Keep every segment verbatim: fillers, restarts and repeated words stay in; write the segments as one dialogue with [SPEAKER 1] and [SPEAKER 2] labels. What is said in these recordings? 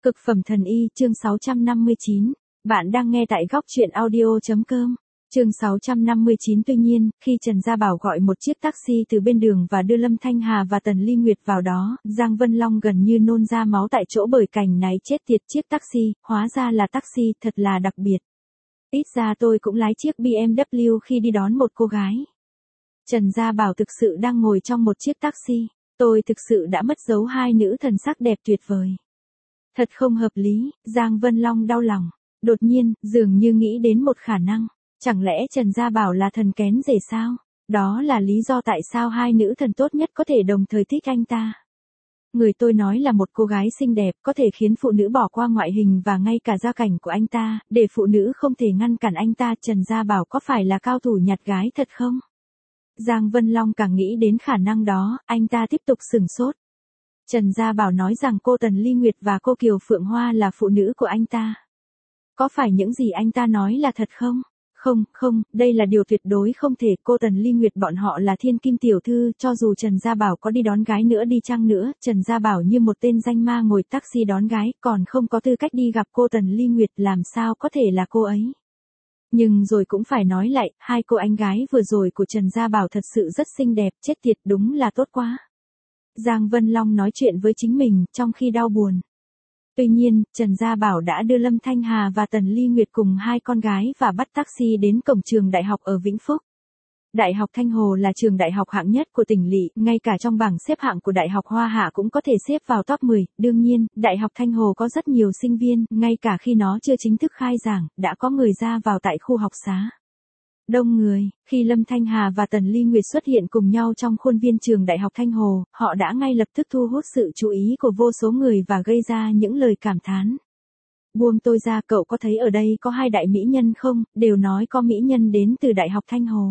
[SPEAKER 1] Cực phẩm thần y, chương sáu trăm năm mươi chín. Bạn đang nghe tại góc truyện audio.com. Chương sáu trăm năm mươi chín. Tuy nhiên, khi Trần Gia Bảo gọi một chiếc taxi từ bên đường và đưa Lâm Thanh Hà và Tần Ly Nguyệt vào đó, Giang Vân Long gần như nôn ra máu tại chỗ bởi cảnh này. Chết tiệt, chiếc taxi, hóa ra là taxi, thật là đặc biệt. Ít ra tôi cũng lái chiếc bê em vê khi đi đón một cô gái. Trần Gia Bảo thực sự đang ngồi trong một chiếc taxi. Tôi thực sự đã mất dấu hai nữ thần sắc đẹp tuyệt vời. Thật không hợp lý, Giang Vân Long đau lòng. Đột nhiên, dường như nghĩ đến một khả năng. Chẳng lẽ Trần Gia Bảo là thần kén rể sao? Đó là lý do tại sao hai nữ thần tốt nhất có thể đồng thời thích anh ta. Người tôi nói là một cô gái xinh đẹp có thể khiến phụ nữ bỏ qua ngoại hình và ngay cả gia cảnh của anh ta, để phụ nữ không thể ngăn cản anh ta. Trần Gia Bảo có phải là cao thủ nhặt gái thật không? Giang Vân Long càng nghĩ đến khả năng đó, anh ta tiếp tục sửng sốt. Trần Gia Bảo nói rằng cô Tần Ly Nguyệt và cô Kiều Phượng Hoa là phụ nữ của anh ta. Có phải những gì anh ta nói là thật không? Không, không, đây là điều tuyệt đối không thể. Cô Tần Ly Nguyệt bọn họ là thiên kim tiểu thư, cho dù Trần Gia Bảo có đi đón gái nữa đi chăng nữa, Trần Gia Bảo như một tên danh ma ngồi taxi đón gái, còn không có tư cách đi gặp cô Tần Ly Nguyệt, làm sao có thể là cô ấy. Nhưng rồi cũng phải nói lại, hai cô anh gái vừa rồi của Trần Gia Bảo thật sự rất xinh đẹp, chết tiệt, đúng là tốt quá. Giang Vân Long nói chuyện với chính mình, trong khi đau buồn. Tuy nhiên, Trần Gia Bảo đã đưa Lâm Thanh Hà và Tần Ly Nguyệt cùng hai con gái và bắt taxi đến cổng trường đại học ở Vĩnh Phúc. Đại học Thanh Hồ là trường đại học hạng nhất của tỉnh lỵ, ngay cả trong bảng xếp hạng của Đại học Hoa Hạ cũng có thể xếp vào top mười. Đương nhiên, Đại học Thanh Hồ có rất nhiều sinh viên, ngay cả khi nó chưa chính thức khai giảng, đã có người ra vào tại khu học xá. Đông người, khi Lâm Thanh Hà và Tần Ly Nguyệt xuất hiện cùng nhau trong khuôn viên trường Đại học Thanh Hồ, họ đã ngay lập tức thu hút sự chú ý của vô số người và gây ra những lời cảm thán. Buông tôi ra, cậu có thấy ở đây có hai đại mỹ nhân không, đều nói có mỹ nhân đến từ Đại học Thanh Hồ.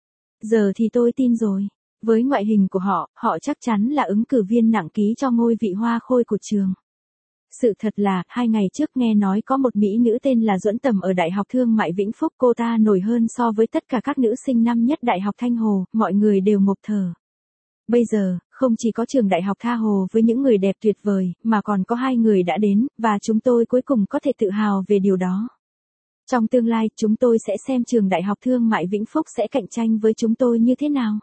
[SPEAKER 1] Giờ thì tôi tin rồi. Với ngoại hình của họ, họ chắc chắn là ứng cử viên nặng ký cho ngôi vị hoa khôi của trường. Sự thật là, hai ngày trước nghe nói có một mỹ nữ tên là Duẫn Tầm ở Đại học Thương mại Vĩnh Phúc, cô ta nổi hơn so với tất cả các nữ sinh năm nhất Đại học Thanh Hồ, mọi người đều ngộp thở. Bây giờ, không chỉ có trường Đại học Tha Hồ với những người đẹp tuyệt vời, mà còn có hai người đã đến, và chúng tôi cuối cùng có thể tự hào về điều đó. Trong tương lai, chúng tôi sẽ xem trường Đại học Thương mại Vĩnh Phúc sẽ cạnh tranh với chúng tôi như thế nào.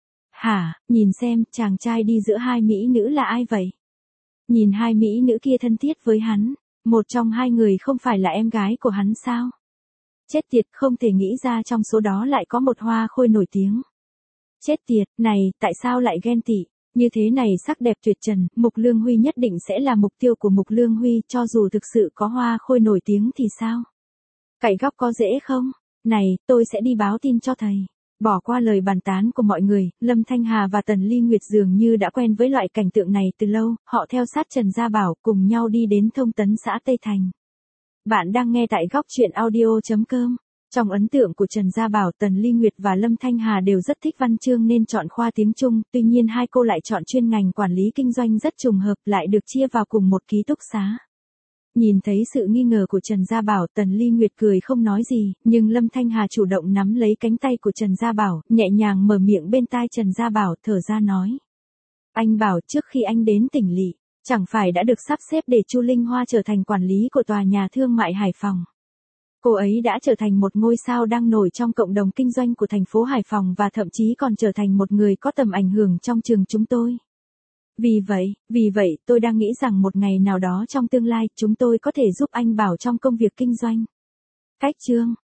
[SPEAKER 1] Hả, nhìn xem, chàng trai đi giữa hai mỹ nữ là ai vậy? Nhìn hai mỹ nữ kia thân thiết với hắn, một trong hai người không phải là em gái của hắn sao? Chết tiệt, không thể nghĩ ra trong số đó lại có một hoa khôi nổi tiếng. Chết tiệt, này, tại sao lại ghen tị? Như thế này sắc đẹp tuyệt trần, Mục Lương Huy nhất định sẽ là mục tiêu của Mục Lương Huy, cho dù thực sự có hoa khôi nổi tiếng thì sao? Cậy góc có dễ không? Này, tôi sẽ đi báo tin cho thầy. Bỏ qua lời bàn tán của mọi người, Lâm Thanh Hà và Tần Ly Nguyệt dường như đã quen với loại cảnh tượng này từ lâu, họ theo sát Trần Gia Bảo cùng nhau đi đến Thông Tấn xã Tây Thành. Bạn đang nghe tại góc truyện audio.com. Trong ấn tượng của Trần Gia Bảo, Tần Ly Nguyệt và Lâm Thanh Hà đều rất thích văn chương nên chọn khoa tiếng Trung, tuy nhiên hai cô lại chọn chuyên ngành quản lý kinh doanh rất trùng hợp, lại được chia vào cùng một ký túc xá. Nhìn thấy sự nghi ngờ của Trần Gia Bảo, Tần Ly Nguyệt cười không nói gì, nhưng Lâm Thanh Hà chủ động nắm lấy cánh tay của Trần Gia Bảo, nhẹ nhàng mở miệng bên tai Trần Gia Bảo, thở ra nói. Anh bảo trước khi anh đến tỉnh lỵ, chẳng phải đã được sắp xếp để Chu Linh Hoa trở thành quản lý của tòa nhà thương mại Hải Phòng. Cô ấy đã trở thành một ngôi sao đang nổi trong cộng đồng kinh doanh của thành phố Hải Phòng và thậm chí còn trở thành một người có tầm ảnh hưởng trong trường chúng tôi. Vì vậy, vì vậy, tôi đang nghĩ rằng một ngày nào đó trong tương lai, chúng tôi có thể giúp anh Bảo trong công việc kinh doanh. Cách chương,